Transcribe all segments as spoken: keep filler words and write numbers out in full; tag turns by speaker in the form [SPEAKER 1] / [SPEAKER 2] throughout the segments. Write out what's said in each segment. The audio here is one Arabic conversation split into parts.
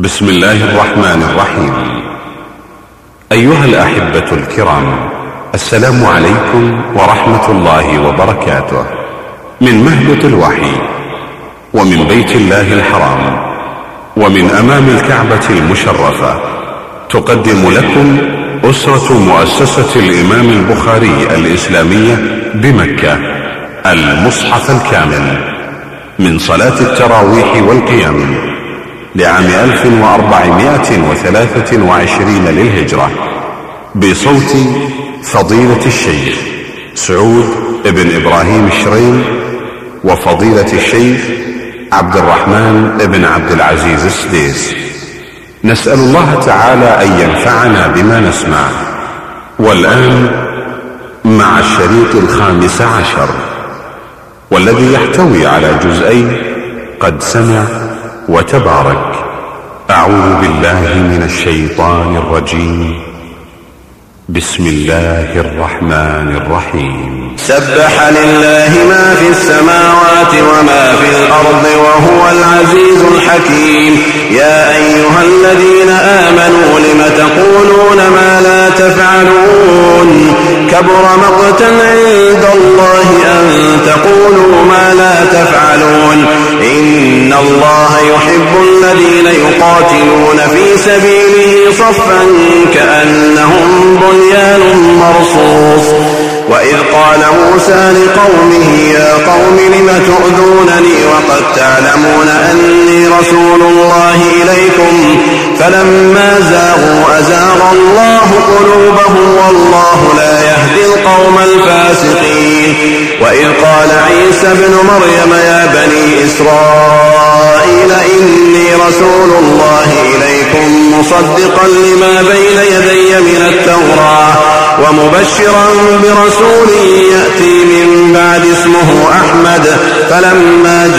[SPEAKER 1] بسم الله الرحمن الرحيم. أيها الأحبة الكرام، السلام عليكم ورحمة الله وبركاته. من مهبط الوحي ومن بيت الله الحرام ومن أمام الكعبة المشرفة تقدم لكم أسرة مؤسسة الإمام البخاري الإسلامية بمكة المصحف الكامل من صلاة التراويح والقيام لعام ألف وأربعمائة وثلاثة وعشرين للهجرة، بصوت فضيلة الشيخ سعود بن إبراهيم الشريم وفضيلة الشيخ عبد الرحمن بن عبد العزيز السديس. نسأل الله تعالى أن ينفعنا بما نسمع. والآن مع الشريط الخامس عشر، والذي يحتوي على جزئين قد سمع وتبارك. أعوذ بالله من الشيطان الرجيم. بسم الله الرحمن الرحيم.
[SPEAKER 2] سبح لله ما في السماوات وما في الأرض وهو العزيز الحكيم. يا أيها الذين آمنوا لم تقولون ما لا تفعلون؟ كبر مقتا عند الله أن تقولوا ما لا تفعلون. إن الله يحب الذين يقاتلون في سبيله صفا كأنهم بنيان مرصوص. وإذ قال موسى لقومه يا قوم لم تؤذونني وقد تعلمون أني رسول الله إليكم؟ فلما زاغوا أزاغ الله قلوبهم والله لا يهدي القوم الفاسقين. وإذ قال عيسى ابن مريم يا بني إسرائيل إني رسول الله إليكم مصدقا لما بين يدي من التوراة ومبشرا برسول يأتي من بعد اسمه أحمد. فلما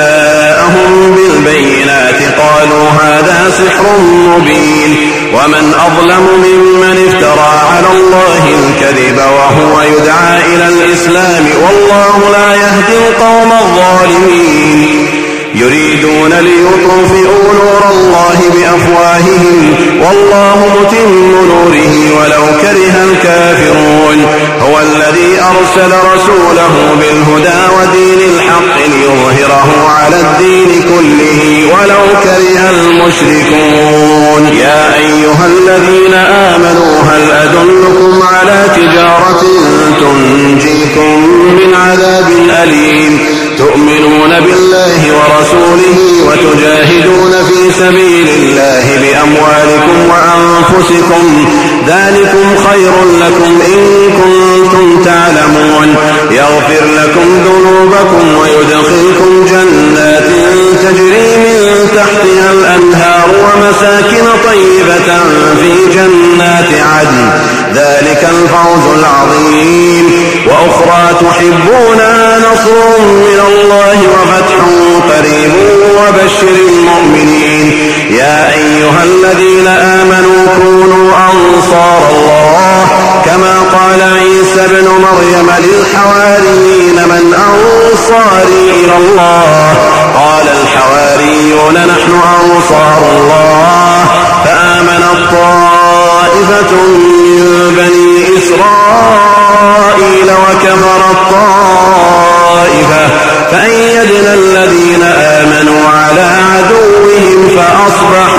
[SPEAKER 2] جاءهم بالبينات قالوا هذا سحر مبين. ومن أظلم ممن افترى على الله الكذب وهو يدعى إلى الإسلام والله لا يهدي القوم الظالمين. يريدون ليطفئوا نور الله بأفواههم والله متم نوره ولو كره الكافرون. هو الذي أرسل رسوله بالهدى ودين الحق ليظهره على الدين كله ولو كره المشركون. يا أيها الذين آمنوا هل أدلكم على تجارة تنجيكم من عذاب أليم؟ تؤمنون بالله ورسوله وتجاهدون في سبيل الله بأموالكم وأنفسكم، ذلكم خير لكم إن كنتم تعلمون. يغفر لكم ذنوبكم ويدخلكم جنات تجري من تحتها الأنهار ومساكن طيبة في جنات عدن، ذلك الفوز العظيم. وأخرى تحبونها نصر من الله وفتح قريب وبشر المؤمنين. يا أيها الذين آمنوا كونوا أنصار الله كما قال عيسى ابن مريم للحواريين من أنصاري إلى الله؟ قال الحواريون نحن أنصار الله. فآمنت طائفة من بني إسرائيل وكفرت طائفة فأيدنا الذين آمنوا على عدوهم فأصبحوا